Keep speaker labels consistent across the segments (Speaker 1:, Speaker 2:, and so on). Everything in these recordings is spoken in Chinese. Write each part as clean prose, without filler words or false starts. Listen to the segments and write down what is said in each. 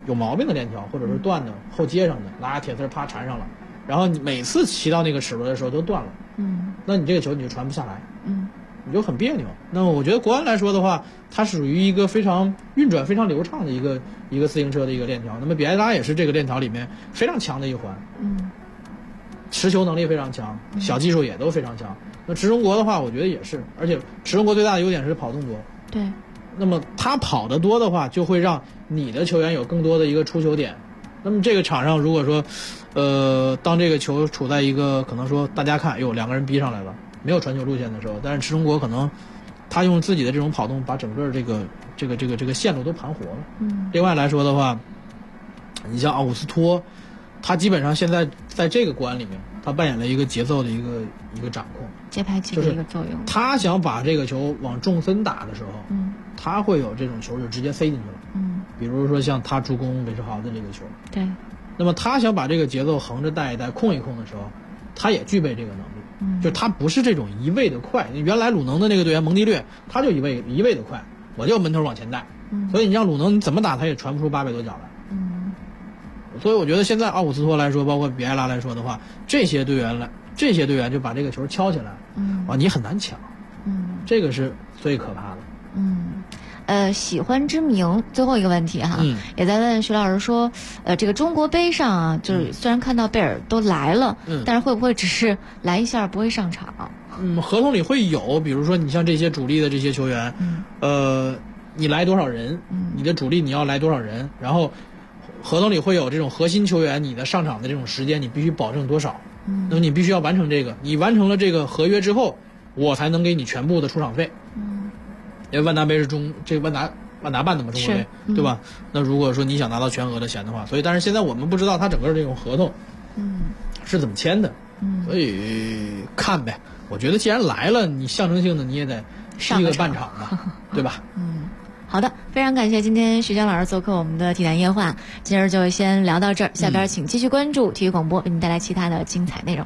Speaker 1: 有毛病的链条，或者是断的后接上的，拿铁丝啪缠上了，然后你每次骑到那个齿轮的时候都断了，那你这个球你就传不下来，你就很别扭。那么我觉得国安来说的话，它属于一个非常运转非常流畅的一个自行车的一个链条。那么比埃拉也是这个链条里面非常强的一环，持球能力非常强，小技术也都非常强。那池中国的话，我觉得也是，而且池中国最大的优点是跑动多。
Speaker 2: 对。
Speaker 1: 那么他跑得多的话，就会让你的球员有更多的一个出球点。那么这个场上如果说，当这个球处在一个可能说大家看，两个人逼上来了，没有传球路线的时候，但是池中国可能他用自己的这种跑动，把整个这个线路都盘活了。另外来说的话，你像奥古斯托，他基本上现在在这个国安里面，他扮演了一个节奏的一个掌控、
Speaker 2: 节拍器的一个作用。
Speaker 1: 他想把这个球往中分打的时候，他会有这种球就直接塞进去了。比如说像他助攻韦世豪的这个球，
Speaker 2: 对。
Speaker 1: 那么他想把这个节奏横着带一带、控一控的时候，他也具备这个能力。就他不是这种一味的快。原来鲁能的那个队员蒙迪略，他就一味的快，我就门头往前带。所以你让鲁能你怎么打，他也传不出800多脚来。所以我觉得现在奥古斯托来说，包括比埃拉来说的话，这些队员就把这个球敲起来，你很难抢。这个是最可怕的。
Speaker 2: 喜欢之名，最后一个问题哈，也在问徐老师说，这个中国杯上啊，就是虽然看到贝尔都来了，但是会不会只是来一下不会上场？
Speaker 1: 合同里会有，比如说你像这些主力的这些球员，你来多少人，你的主力你要来多少人，然后合同里会有这种核心球员，你的上场的这种时间你必须保证多少，那么你必须要完成这个，你完成了这个合约之后，我才能给你全部的出场费。因为万达杯是万达办的嘛，中国杯，对吧？那如果说你想拿到全额的钱的话，所以但是现在我们不知道他整个这种合同，是怎么签的，所以看呗。我觉得既然来了，你象征性的你也得踢个半场吧，对吧？
Speaker 2: 好的，非常感谢今天徐江老师做客我们的体坛夜话，今儿就先聊到这儿，下边请继续关注体育广播，为您带来其他的精彩内容。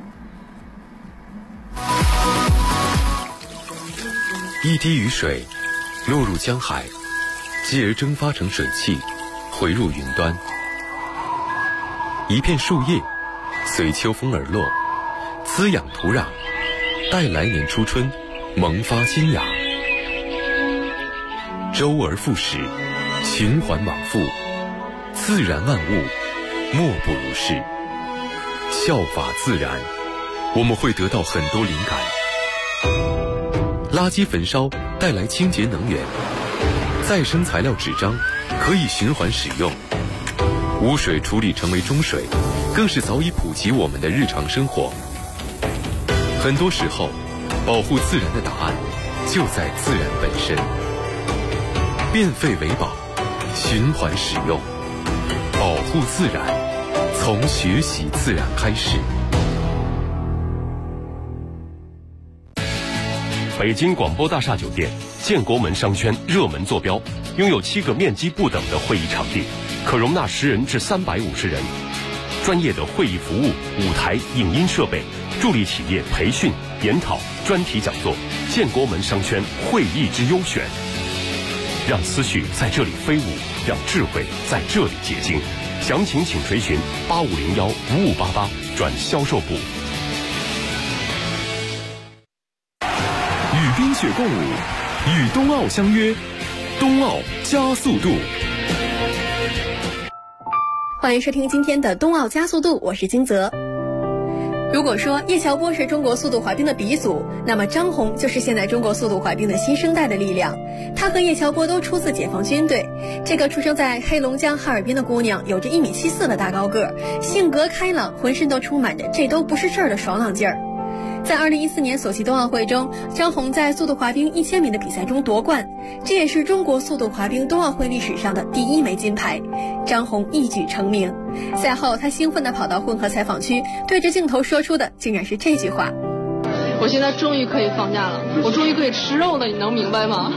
Speaker 3: 一滴雨水落入江海，继而蒸发成水汽，回入云端。一片树叶随秋风而落，滋养土壤，待来年初春萌发新芽。周而复始，循环往复，自然万物莫不如是。效法自然，我们会得到很多灵感。垃圾焚烧带来清洁能源，再生材料纸张可以循环使用，污水处理成为中水，更是早已普及我们的日常生活。很多时候，保护自然的答案就在自然本身。变废为宝，循环使用，保护自然，从学习自然开始。
Speaker 4: 北京广播大厦酒店建国门商圈热门坐标，拥有7个面积不等的会议场地，可容纳10人至350人。专业的会议服务、舞台、影音设备，助力企业培训、研讨、专题讲座。建国门商圈会议之优选，让思绪在这里飞舞，让智慧在这里结晶。详情请垂询8501-5588转销售部。
Speaker 5: 与冰雪共舞，与冬奥相约，冬奥加速度。
Speaker 6: 欢迎收听今天的冬奥加速度，我是金泽。如果说叶乔波是中国速度滑冰的鼻祖，那么张红就是现在中国速度滑冰的新生代的力量。她和叶乔波都出自解放军队，这个出生在黑龙江哈尔滨的姑娘有着1.74米的大高个，性格开朗，浑身都充满着这都不是事儿的爽朗劲儿。在2014年索契冬奥会中，张红在速度滑冰1000米的比赛中夺冠，这也是中国速度滑冰冬奥会历史上的第1枚金牌。张红一举成名。赛后，她兴奋地跑到混合采访区，对着镜头说出的竟然是这句话：
Speaker 7: 我现在终于可以放假了，我终于可以吃肉了，你能明白吗？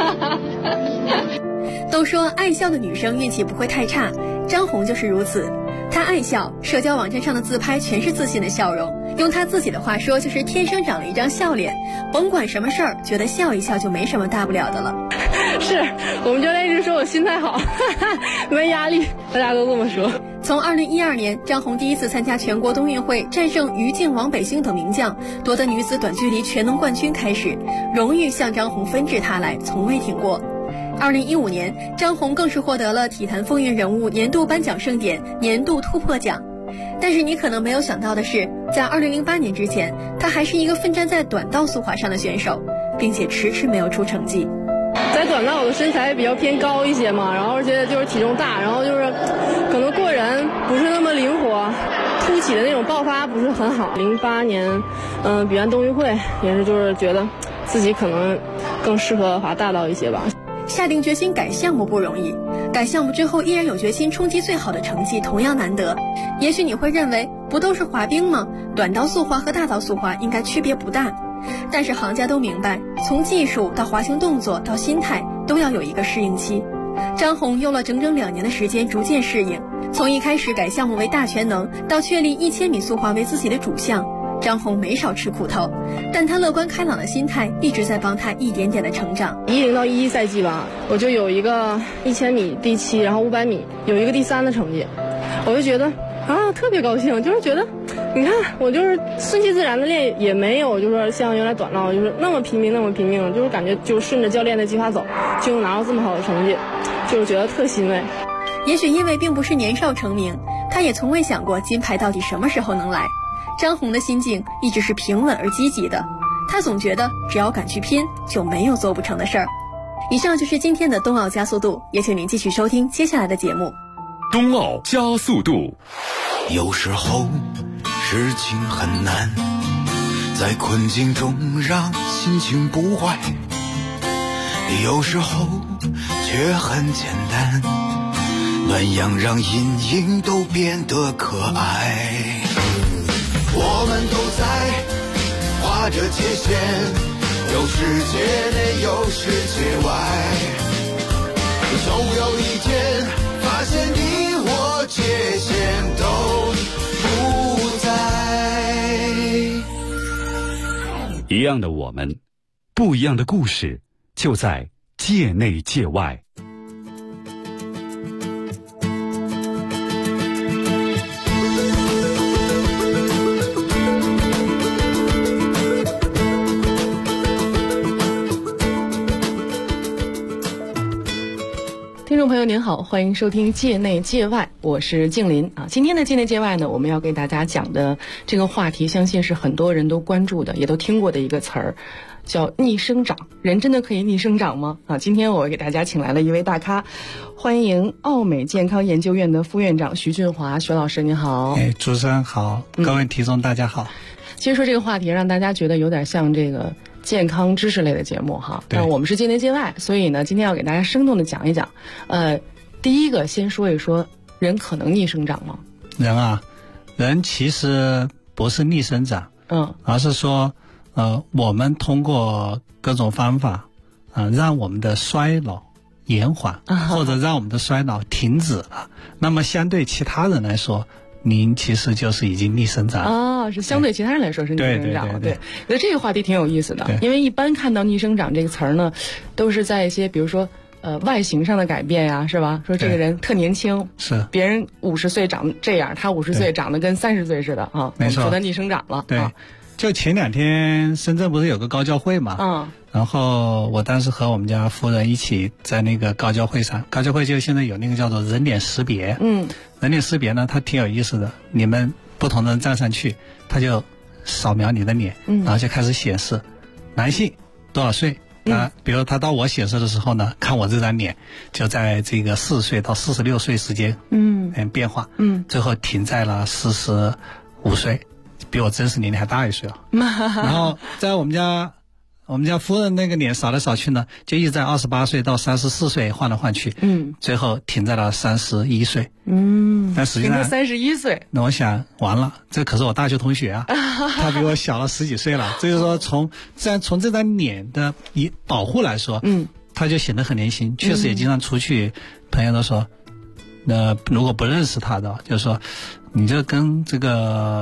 Speaker 6: 都说爱笑的女生运气不会太差，张红就是如此。她爱笑，社交网站上的自拍全是自信的笑容，用她自己的话说，就是天生长了一张笑脸，甭管什么事儿，觉得笑一笑就没什么大不了的了。
Speaker 7: 是我们教练一直说我心态好，没压力，大家都这么说。
Speaker 6: 从2012年张红第一次参加全国冬运会，战胜于静、王北星等名将，夺得女子短距离全能冠军开始，荣誉向张红纷至沓来，从未停过。2015年，张红更是获得了体坛风云人物年度颁奖盛典年度突破奖。但是你可能没有想到的是，在2008年之前，她还是一个奋战在短道速滑上的选手，并且迟迟没有出成绩。
Speaker 7: 在短道我的身材比较偏高一些嘛，然后而且就是体重大，然后就是可能过人不是那么灵活，突起的那种爆发不是很好。08年，比完冬运会也是就是觉得自己可能更适合滑大道一些吧。
Speaker 6: 下定决心改项目不容易，改项目之后依然有决心冲击最好的成绩同样难得。也许你会认为不都是滑冰吗？短道速滑和大道速滑应该区别不大。但是行家都明白，从技术到滑行动作到心态都要有一个适应期。张红用了整整2年的时间逐渐适应，从一开始改项目为大全能，到确立1000米速滑为自己的主项，张红没少吃苦头，但她乐观开朗的心态一直在帮她一点点的成长。
Speaker 7: 10到11赛季吧，我就有一个1000米第7，然后500米有一个第3的成绩，我就觉得特别高兴，就是觉得你看我就是顺其自然的练，也没有就是说像原来短道就是那么拼命，就是感觉就顺着教练的计划走，就能拿到这么好的成绩，就是觉得特欣慰。
Speaker 6: 也许因为并不是年少成名，她也从未想过金牌到底什么时候能来。张红的心境一直是平稳而积极的，她总觉得只要敢去拼，就没有做不成的事儿。以上就是今天的冬奥加速度，也请您继续收听接下来的节目。
Speaker 3: 冬奥加速度。
Speaker 8: 有时候事情很难，在困境中让心情不坏，有时候却很简单，暖阳让阴影都变得可爱。我们都在划着界限，有世界内有世界外，总有一天发现你我界限都不在。
Speaker 5: 一样的我们，不一样的故事，就在界内界外。
Speaker 9: 听众朋友您好，欢迎收听界内界外，我是静林啊。今天的界内界外呢，我们要给大家讲的这个话题，相信是很多人都关注的，也都听过的一个词儿，叫逆生长。人真的可以逆生长吗？啊，今天我给大家请来了一位大咖，欢迎奥美健康研究院的副院长徐俊华，徐老师您好。
Speaker 10: 主持人好，各位听众大家好。
Speaker 9: 其实说这个话题让大家觉得有点像这个健康知识类的节目哈，但我们是界内界外，所以呢，今天要给大家生动的讲一讲。第一个先说一说，人可能逆生长吗？
Speaker 10: 人其实不是逆生长，而是说，我们通过各种方法，让我们的衰老延缓，或者让我们的衰老停止了。那么相对其他人来说，您其实就是已经逆生长
Speaker 9: 是相对其他人来说是逆生长。对，那这个话题挺有意思的，因为一般看到逆生长这个词儿呢，都是在一些比如说外形上的改变呀，是吧？说这个人特年轻，
Speaker 10: 是
Speaker 9: 别人50岁长这样，他50岁长得跟30岁似的啊，
Speaker 10: 没错，
Speaker 9: 说他逆生长了。
Speaker 10: 对，就前2天深圳不是有个高交会嘛？然后我当时和我们家夫人一起在那个高交会上，高交会就现在有那个叫做人脸识别，人脸识别呢，它挺有意思的，你们不同的人站上去，它就扫描你的脸，然后就开始显示男性多少岁。比如他到我显示的时候呢，看我这张脸就在这个40岁到46岁之间变化，最后停在了45岁，比我真实年龄还大1岁了。然后在我们家夫人那个脸扫来扫去呢，就一直在28岁到34岁换来换去，最后停在了31岁。但实际上
Speaker 9: 31岁，
Speaker 10: 那我想完了，这可是我大学同学啊，他比我小了10几岁了。所以说从这张脸的保护来说，他就显得很年轻。确实也经常出去，朋友都说，如果不认识他的，就是说，你就跟这个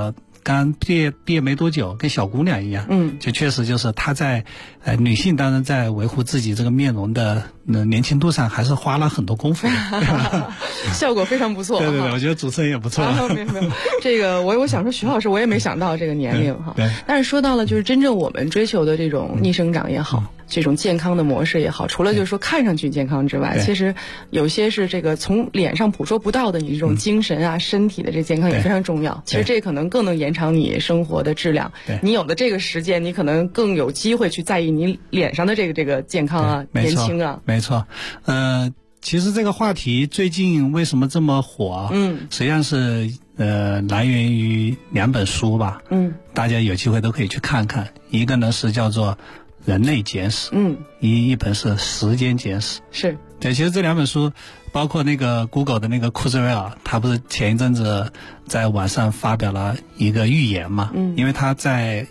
Speaker 10: 刚毕业没多久，跟小姑娘一样，就确实就是她在女性当然在维护自己这个面容的年轻度上还是花了很多功夫的
Speaker 9: 效果非常不错。
Speaker 10: 对，我觉得主持人也不错。
Speaker 9: 没有，这个我想说徐老师我也没想到这个年龄哈。但是说到了就是真正我们追求的这种逆生长也好，这种健康的模式也好，除了就是说看上去健康之外，其实有些是这个从脸上捕捉不到的你这种精神啊、身体的这健康也非常重要。其实这可能更能延长你生活的质量。你有了这个时间，你可能更有机会去在意你脸上的这个健康啊、年轻啊。
Speaker 10: 没错，其实这个话题最近为什么这么火？实际上是来源于2本书吧。大家有机会都可以去看看。一个呢是叫做《人类简史》，一本是《时间简史》。
Speaker 9: 是
Speaker 10: 对，其实这2本书，包括那个 Google 的那个库兹韦尔，他不是前一阵子在网上发表了一个预言嘛？因为他在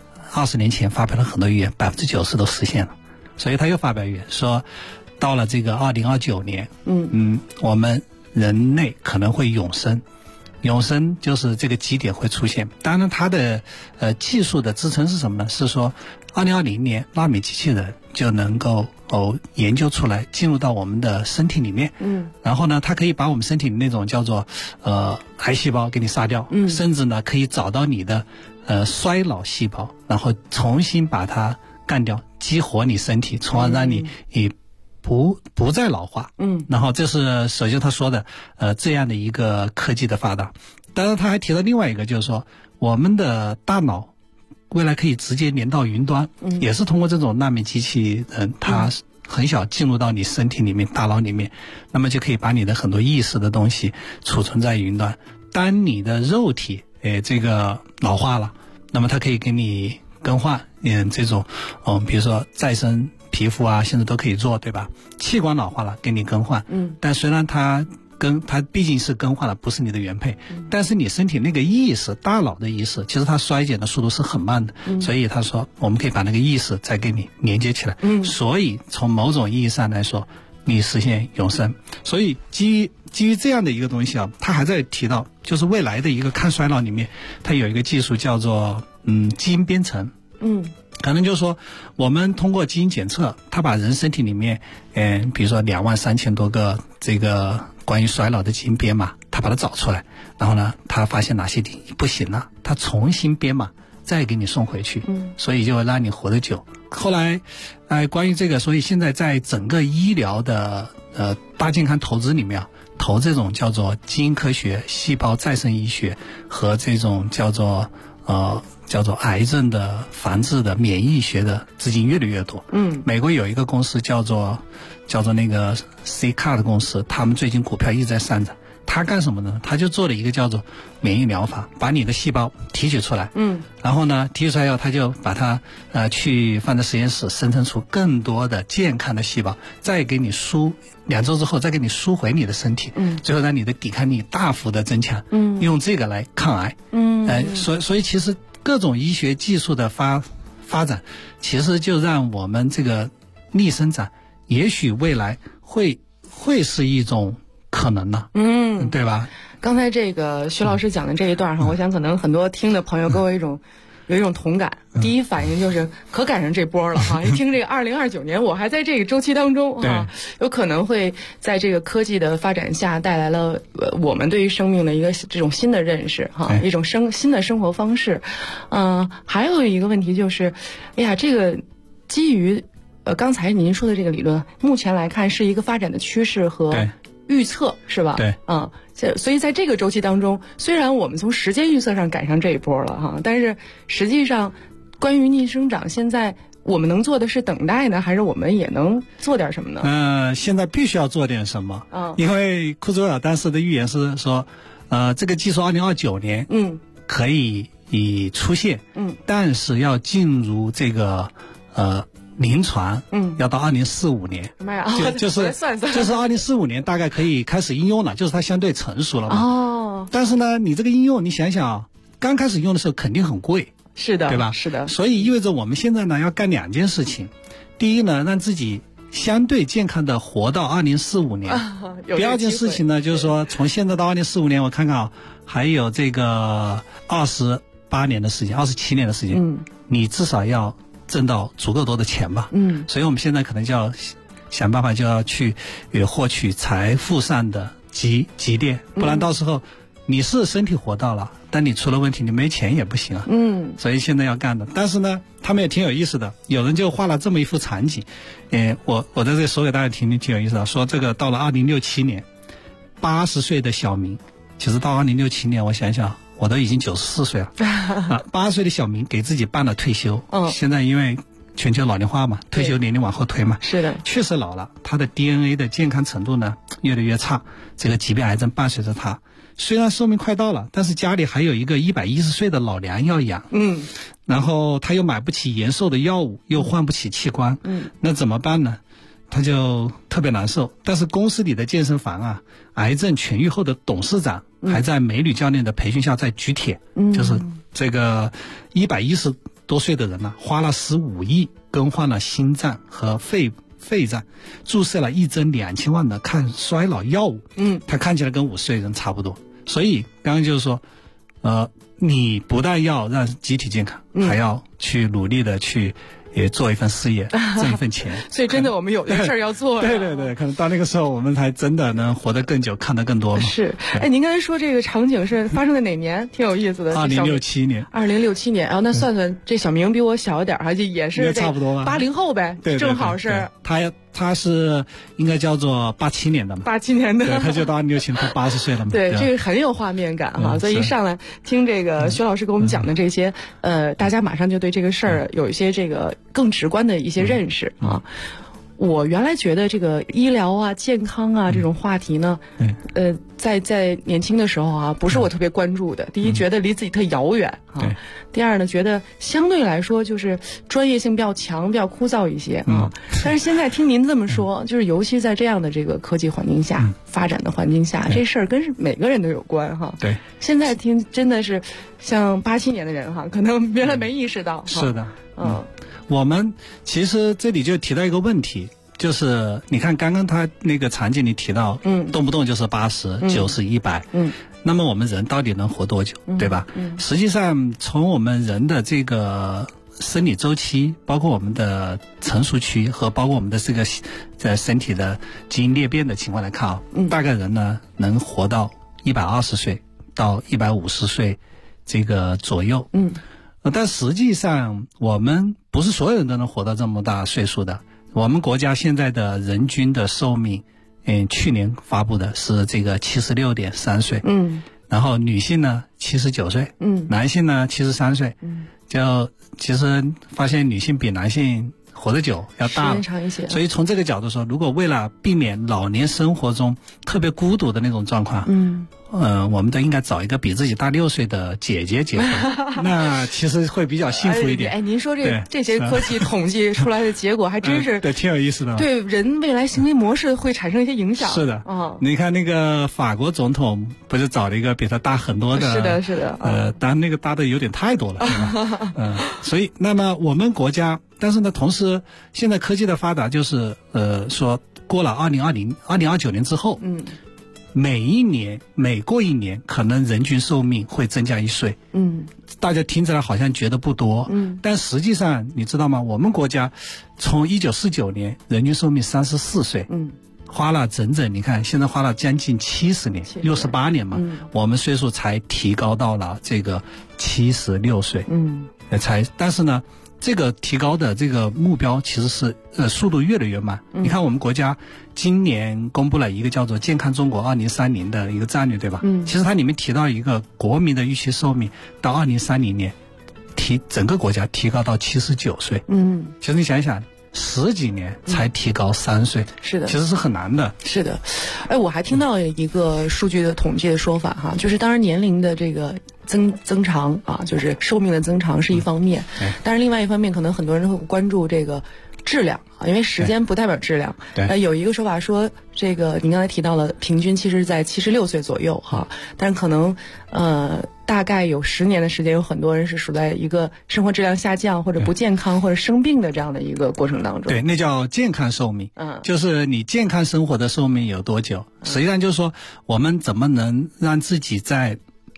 Speaker 10: 20年前发表了很多预言，90%都实现了，所以他又发表预言说，到了这个2029年，我们人类可能会永生。永生就是这个基点会出现。当然它的技术的支撑是什么呢？是说2020年纳米机器人就能够研究出来进入到我们的身体里面，然后呢它可以把我们身体的那种叫做癌细胞给你杀掉，甚至呢可以找到你的衰老细胞，然后重新把它干掉，激活你身体，从而让你不再老化。然后这是首先他说的这样的一个科技的发达。当然他还提到另外一个，就是说我们的大脑未来可以直接连到云端，也是通过这种纳米机器人，它很小进入到你身体里面、大脑里面，那么就可以把你的很多意识的东西储存在云端。当你的肉体这个老化了，那么它可以给你更换这种比如说再生皮肤啊，现在都可以做，对吧？器官老化了给你更换，但虽然它毕竟是更换了，不是你的原配，但是你身体那个意识、大脑的意识，其实它衰减的速度是很慢的，所以他说我们可以把那个意识再给你连接起来，所以从某种意义上来说，你实现永生。所以基于这样的一个东西啊，他还在提到，就是未来的一个抗衰老里面，它有一个技术叫做基因编程。可能就是说我们通过基因检测，它把人身体里面比如说23000多个这个关于衰老的基因编码，它把它找出来，然后呢它发现哪些地不行了，它重新编码再给你送回去，所以就让你活得久。后来关于这个，所以现在在整个医疗的大健康投资里面投这种叫做基因科学、细胞再生医学和这种叫做癌症的防治的免疫学的资金越来越多。美国有一个公司叫做那个 CCAR 的公司，他们最近股票一直在上涨。他干什么呢？他就做了一个叫做免疫疗法，把你的细胞提取出来，然后呢提取出来以后，他就把它去放在实验室生成出更多的健康的细胞，再给你2周之后再给你输回你的身体，最后让你的抵抗力大幅的增强，用这个来抗癌。所以其实各种医学技术的发展，其实就让我们这个逆生长也许未来会是一种可能呢，对吧？
Speaker 9: 刚才这个徐老师讲的这一段我想可能很多听的朋友跟我有一种同感。第一反应就是可赶上这波了一听这个2029年我还在这个周期当中有可能会在这个科技的发展下带来了我们对于生命的一个这种新的认识一种新的生活方式。还有一个问题就是，这个基于刚才您说的这个理论，目前来看是一个发展的趋势和预测，是吧？
Speaker 10: 对，
Speaker 9: 所以在这个周期当中，虽然我们从时间预测上赶上这一波了但是实际上关于逆生长，现在我们能做的是等待呢，还是我们也能做点什么呢？
Speaker 10: 现在必须要做点什么因为库兹韦尔当时的预言是说这个技术2029年可以出现但是要进入这个临床要到2045年，
Speaker 9: 妈呀，
Speaker 10: 就是2045年大概可以开始应用了，就是它相对成熟了嘛。但是呢，你这个应用你想想刚开始用的时候肯定很贵，
Speaker 9: 是的，
Speaker 10: 对吧？
Speaker 9: 是的。
Speaker 10: 所以意味着我们现在呢要干2件事情。第一呢，让自己相对健康的活到2045年。第二件事情呢，就是说从现在到2045年，我看看还有这个 28年的时间，27年的时间，你至少要挣到足够多的钱吧。所以我们现在可能就要想办法，就要去获取财富上的积淀，不然到时候你是身体活到了，但你出了问题，你没钱也不行啊。所以现在要干的，但是呢，他们也挺有意思的，有人就画了这么一幅场景，我在这里说给大家听听，挺有意思的。说这个到了2067年，80岁的小明，其实到2067年，我想想，我都已经94岁了80岁的小明给自己办了退休。现在因为全球老龄化嘛，退休年龄往后推嘛，
Speaker 9: 是的，
Speaker 10: 确实老了，他的 DNA 的健康程度呢越来越差，这个疾病癌症伴随着他。虽然寿命快到了，但是家里还有一个110岁的老娘要养，然后他又买不起延寿的药物，又换不起器官，那怎么办呢？他就特别难受。但是公司里的健身房啊，癌症痊愈后的董事长还在美女教练的培训下在举铁，就是这个110多岁的人呢，花了15亿更换了心脏和肺脏，注射了1针2000万的抗衰老药物，他看起来跟50岁人差不多。所以刚刚就是说，你不但要让机体健康，还要去努力的去也做一份事业，挣一份钱。
Speaker 9: 所以真的我们有的事儿要做。
Speaker 10: 对，可能到那个时候我们才真的能活得更久，看得更多嘛。
Speaker 9: 是，您刚才说这个场景是发生在哪年？挺有意思的。
Speaker 10: 2067年。
Speaker 9: 2067年，然后那算算，这小明比我小一点，还也是
Speaker 10: 差不多吧
Speaker 9: ，80后呗，
Speaker 10: 对，
Speaker 9: 正好是。
Speaker 10: 他是应该叫做87年的嘛
Speaker 9: ，87年的，
Speaker 10: 对，他就到2067年，他80岁了嘛。
Speaker 9: 对，这个很有画面感哈，所以一上来听这个薛老师给我们讲的这些，大家马上就对这个事儿有一些这个更直观的一些认识啊。我原来觉得这个医疗啊、健康啊这种话题呢，在年轻的时候啊，不是我特别关注的。第一，觉得离自己特遥远啊；第二呢，觉得相对来说就是专业性比较强、比较枯燥一些啊。但是现在听您这么说，就是尤其在这样的这个科技环境下、发展的环境下，这事儿跟每个人都有关哈。
Speaker 10: 对，
Speaker 9: 现在听真的是像87年的人哈，可能原来没意识到。
Speaker 10: 是的，我们其实这里就提到一个问题，就是你看刚刚他那个场景里提到，动不动就是80、90、100，那么我们人到底能活多久，对吧？实际上从我们人的这个生理周期，包括我们的成熟期和包括我们的这个在身体的基因裂变的情况来看啊，大概人呢能活到120岁到150岁这个左右，但实际上我们不是所有人都能活到这么大岁数的。我们国家现在的人均的寿命，去年发布的是这个76.3岁，然后女性呢79岁，男性呢73岁，就其实发现女性比男性活得久，要大了，
Speaker 9: 长一些。
Speaker 10: 所以从这个角度说，如果为了避免老年生活中特别孤独的那种状况，我们都应该找一个比自己大6岁的姐姐结婚，那其实会比较幸福一点。
Speaker 9: 您说这些科技统计出来的结果还真是
Speaker 10: 对，挺有意思的，
Speaker 9: 对人未来行为模式会产生一些影响。
Speaker 10: 是的，你看那个法国总统不是找了一个比他大很多的，
Speaker 9: 是的，
Speaker 10: 当然那个大的有点太多了，对吧？所以那么我们国家，但是呢，同时现在科技的发达，就是说过了2029年之后，每过一年，可能人均寿命会增加1岁。大家听起来好像觉得不多，但实际上你知道吗？我们国家从1949年人均寿命34岁，花了整整你看，现在花了将近70年，68年嘛，我们岁数才提高到了这个76岁，但是呢，这个提高的这个目标其实是速度越来越慢。你看我们国家今年公布了一个叫做健康中国2030的一个战略，对吧？其实它里面提到一个国民的预期寿命到2030年整个国家提高到79岁。其实你想一想，10几年才提高3岁，
Speaker 9: 是的，
Speaker 10: 其实是很难的。
Speaker 9: 是的，我还听到一个数据的统计的说法哈，就是当然年龄的这个增长啊，就是寿命的增长是一方面，但是另外一方面，可能很多人会关注这个质量啊，因为时间不代表质量。有一个说法说，这个您刚才提到了，平均其实在76岁左右哈，但是可能大概有10年的时间，有很多人是处在一个生活质量下降或者不健康或者生病的这样的一个过程当中。
Speaker 10: 对，那叫健康寿命。就是你健康生活的寿命有多久？实际上就是说，我们怎么能让自己在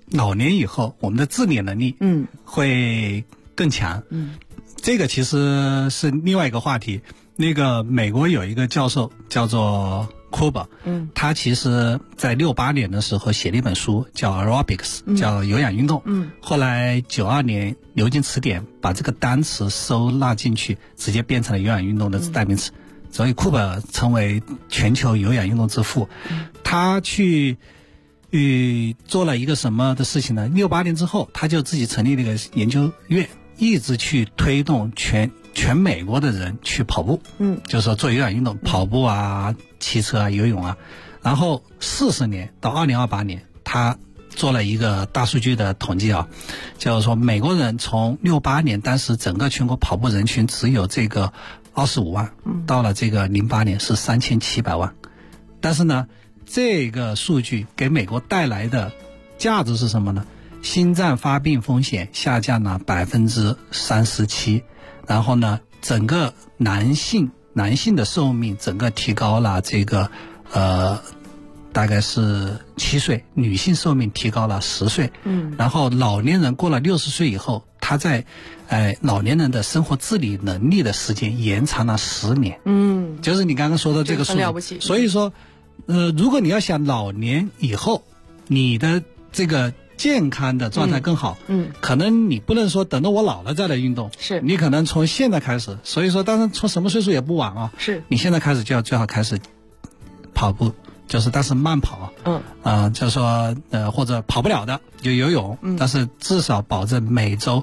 Speaker 10: 老年以后我们的自理能力会更强。这个其实是另外一个话题。那个美国有一个教授叫做库伯，他其实在68年的时候写了一本书叫 Aerobics，叫有氧运动。后来92年牛津词典把这个单词收纳进去，直接变成了有氧运动的代名词。所以库伯成为全球有氧运动之父。他去做了一个什么的事情呢？68年之后，他就自己成立了一个研究院，一直去推动全美国的人去跑步，就是说做有氧运动，跑步啊、骑车啊、游泳啊。然后40年到2028年，他做了一个大数据的统计啊，就是说美国人从68年当时整个全国跑步人群只有这个25万，到了这个08年是3700万。但是呢，这个数据给美国带来的价值是什么呢？心脏发病风险下降了37%，然后呢，整个男性的寿命整个提高了这个大概是7岁，女性寿命提高了10岁。然后老年人过了60岁以后，他在老年人的生活自理能力的时间延长了10年。就是你刚刚说的这个数据，
Speaker 9: 很了不起。
Speaker 10: 所以说如果你要想老年以后你的这个健康的状态更好，可能你不能说等到我老了再来运动，
Speaker 9: 是你
Speaker 10: 可能从现在开始。所以说当然从什么岁数也不晚啊，
Speaker 9: 是
Speaker 10: 你现在开始就要最好开始跑步，就是但是慢跑，就是说或者跑不了的就游泳，但是至少保证每周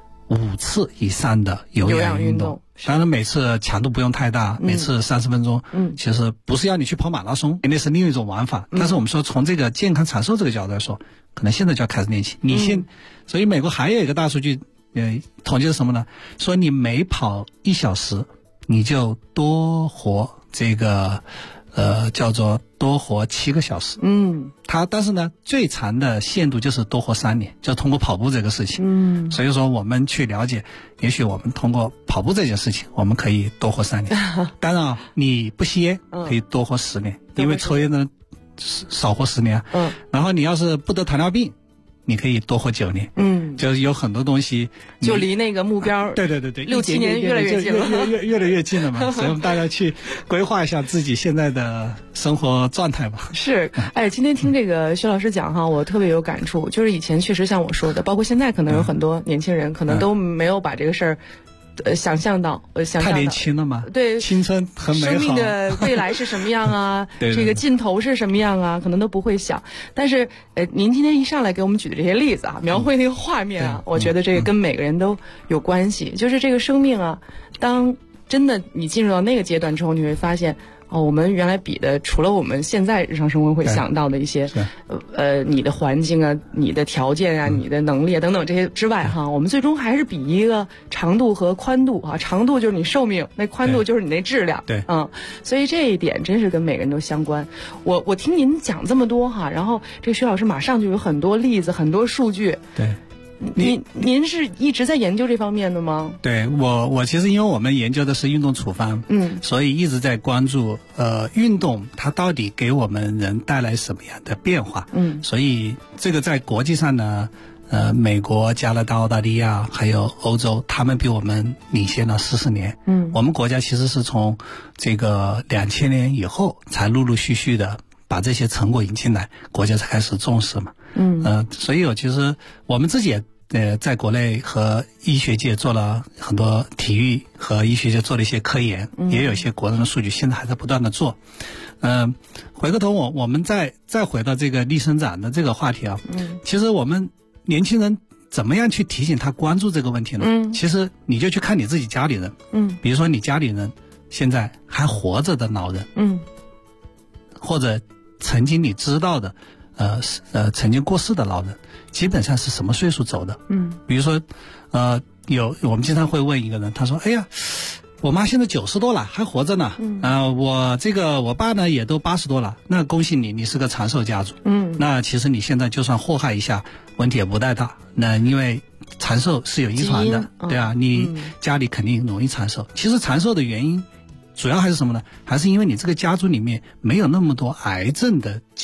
Speaker 10: 5次以上的有氧运动。当然每次强度不用太大，每次30分钟。其实不是要你去跑马拉松，那是另一种玩法。但是我们说从这个健康长寿这个角度来说，可能现在就要开始练起。所以美国还有一个大数据统计是什么呢？说你每跑1小时，你就多活这个叫做多活7个小时。但是呢，最长的限度就是多活3年，就通过跑步这个事情。所以说我们去了解，也许我们通过跑步这件事情，我们可以多活3年。当然你不吸烟可以多活10年，因为抽烟的人少活10年。然后你要是不得糖尿病，你可以多活9年。就是有很多东西
Speaker 9: 就离那个目标
Speaker 10: 对
Speaker 9: 6-7年越来越近了，
Speaker 10: 越来越近了嘛。所以我们大家去规划一下自己现在的生活状态吧。
Speaker 9: 是，今天听这个薛老师讲哈，我特别有感触。就是以前确实像我说的，包括现在可能有很多年轻人可能都没有把这个事儿想象到
Speaker 10: 太年轻了嘛，
Speaker 9: 对，
Speaker 10: 青春很美好，
Speaker 9: 生命的未来是什么样啊？这个尽头是什么样啊？可能都不会想。但是您今天一上来给我们举的这些例子啊，描绘那个画面啊，我觉得这个跟每个人都有关系。就是这个生命啊，当真的你进入到那个阶段之后，你会发现我们原来比的，除了我们现在日常生活会想到的一些你的环境啊、你的条件啊、你的能力啊等等这些之外哈，我们最终还是比一个长度和宽度啊，长度就是你寿命，那宽度就是你那质量。所以这一点真是跟每个人都相关。我听您讲这么多哈，然后这个薛老师马上就有很多例子、很多数据。
Speaker 10: 对。
Speaker 9: 您是一直在研究这方面的吗？
Speaker 10: 对，我其实因为我们研究的是运动处方，所以一直在关注运动它到底给我们人带来什么样的变化。所以这个在国际上呢，美国、加拿大、澳大利亚还有欧洲，他们比我们领先了40年。我们国家其实是从这个2000年以后才陆陆续续的把这些成果引进来，国家才开始重视嘛。所以其实我们自己也在国内和医学界做了很多体育和医学界做了一些科研，也有一些国人的数据，现在还在不断的做。回过头我们再回到这个逆生长的这个话题啊，其实我们年轻人怎么样去提醒他关注这个问题呢？其实你就去看你自己家里人，比如说你家里人现在还活着的老人，或者曾经你知道的曾经过世的老人，基本上是什么岁数走的？比如说我们经常会问一个人，他说：“哎呀，我妈现在90多了，还活着呢。我爸呢也都80多了。那恭喜你，你是个长寿家族。那其实你现在就算祸害一下，问题也不太大。那因为长寿是有遗传的，对啊，你家里肯定容易长寿。其实长寿的原因主要还是什么呢？还是因为你这个家族里面没有那么多癌症的基因。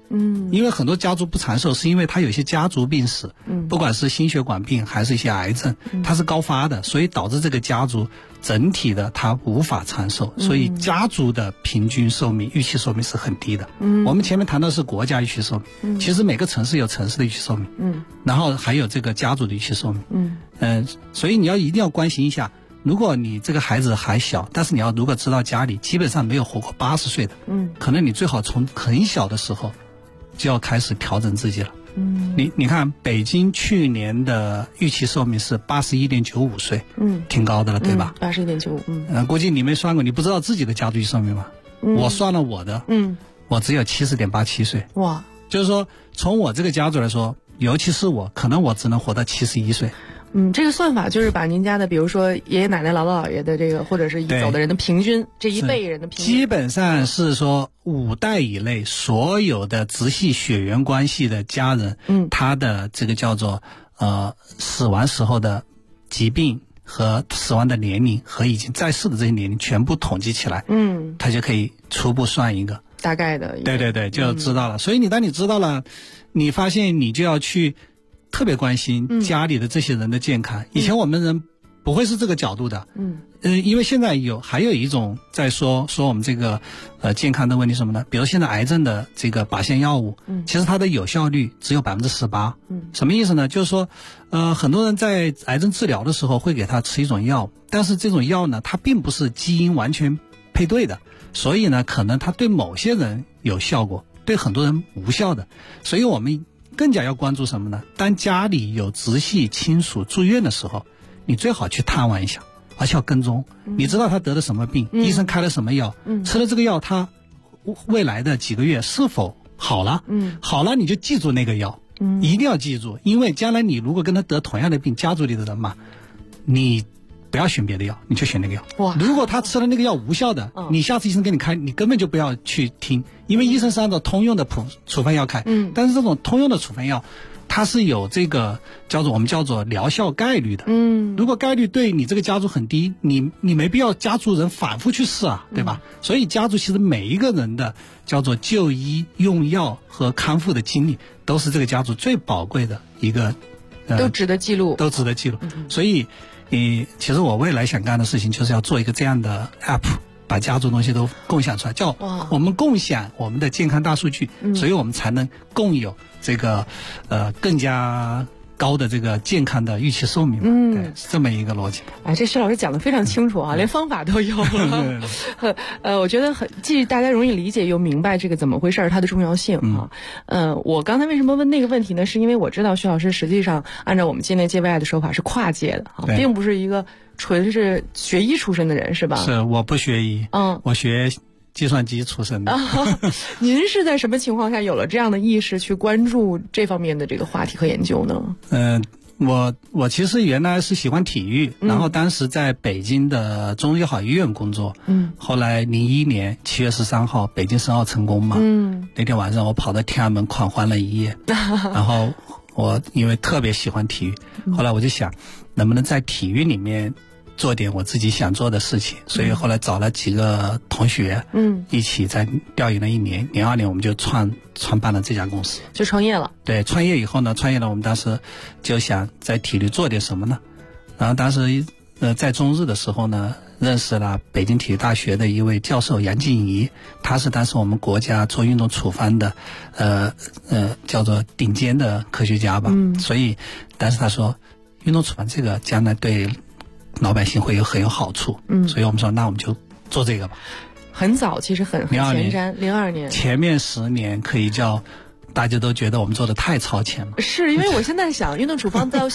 Speaker 10: 因为很多家族不长寿是因为他有一些家族病史，不管是心血管病还是一些癌症，它是高发的，所以导致这个家族整体的它无法长寿，所以家族的平均寿命预期寿命是很低的。我们前面谈到是国家预期寿命，其实每个城市有城市的预期寿命，然后还有这个家族的预期寿命，所以你一定要关心一下。如果你这个孩子还小，但是你如果知道家里基本上没有活过80岁的，可能你最好从很小的时候就要开始调整自己了。你看北京去年的预期寿命是81.95岁，挺高的了，对吧
Speaker 9: ？81.95，
Speaker 10: 估计你没算过，你不知道自己的家族预期寿命吗？我算了我的，我只有70.87岁。
Speaker 9: 哇，
Speaker 10: 就是说从我这个家族来说，尤其是我，可能我只能活到71岁。
Speaker 9: 这个算法就是把您家的，比如说爷爷奶奶、姥姥姥爷的这个，或者是已走的人的平均，这一辈人的平均，
Speaker 10: 基本上是说5代以内所有的直系血缘关系的家人，他的这个叫做死亡时候的疾病和死亡的年龄和已经在世的这些年龄全部统计起来，他就可以初步算一个
Speaker 9: 大概的，
Speaker 10: 对，就知道了。所以当你知道了，你发现你就要去特别关心家里的这些人的健康。以前我们人不会是这个角度的，因为现在还有一种在说我们这个健康的问题什么呢？比如现在癌症的这个靶向药物，其实它的有效率只有18%。什么意思呢？就是说很多人在癌症治疗的时候会给他吃一种药，但是这种药呢，它并不是基因完全配对的，所以呢，可能它对某些人有效果，对很多人无效的。所以我们更加要关注什么呢？当家里有直系亲属住院的时候，你最好去探望一下，而且要跟踪。你知道他得了什么病，医生开了什么药，吃了这个药，他未来的几个月是否好了？好了你就记住那个药，一定要记住，因为将来你如果跟他得同样的病，家族里的人嘛，你不要选别的药，你就选那个药。如果他吃了那个药无效的，你下次医生给你开，你根本就不要去听，因为医生是按照通用的处方药开。但是这种通用的处方药，它是有这个我们叫做疗效概率的。如果概率对你这个家族很低，你没必要家族人反复去试啊，对吧？所以家族其实每一个人的叫做就医、用药和康复的经历，都是这个家族最宝贵的一个，
Speaker 9: 都值得记录，
Speaker 10: 所以其实我未来想干的事情就是要做一个这样的 app， 把家族东西都共享出来，叫我们共享我们的健康大数据，所以我们才能共有这个更加高的这个健康的预期寿命。对，是这么一个逻辑。
Speaker 9: 这徐老师讲得非常清楚啊，连方法都有了。我觉得既大家容易理解又明白这个怎么回事，它的重要性啊。我刚才为什么问那个问题呢？是因为我知道徐老师实际上按照我们界内界外的说法是跨界的啊，并不是一个纯是学医出身的人，是吧？是，
Speaker 10: 我不学医，我学计算机出身的。
Speaker 9: 您是在什么情况下有了这样的意识去关注这方面的这个话题和研究呢？
Speaker 10: 我其实原来是喜欢体育，然后当时在北京的中日友好医院工作。后来01年7月13号北京申奥成功嘛。那天晚上我跑到天安门狂欢了一夜。然后我因为特别喜欢体育，后来我就想能不能在体育里面做点我自己想做的事情，所以后来找了几个同学，一起在调研了1年，02年我们就创办了这家公司，
Speaker 9: 就创业了。
Speaker 10: 对，创业以后呢，我们当时就想在体育做点什么呢？然后当时在中日的时候呢，认识了北京体育大学的一位教授杨静怡，他是当时我们国家做运动处方的叫做顶尖的科学家吧。所以当时他说运动处方这个将来对老百姓会很有好处，所以我们说那我们就做这个吧。
Speaker 9: 很早，其实很前瞻，02年，
Speaker 10: 前面10年可以叫大家都觉得我们做的太超前了。
Speaker 9: 是因为我现在想，运动处方到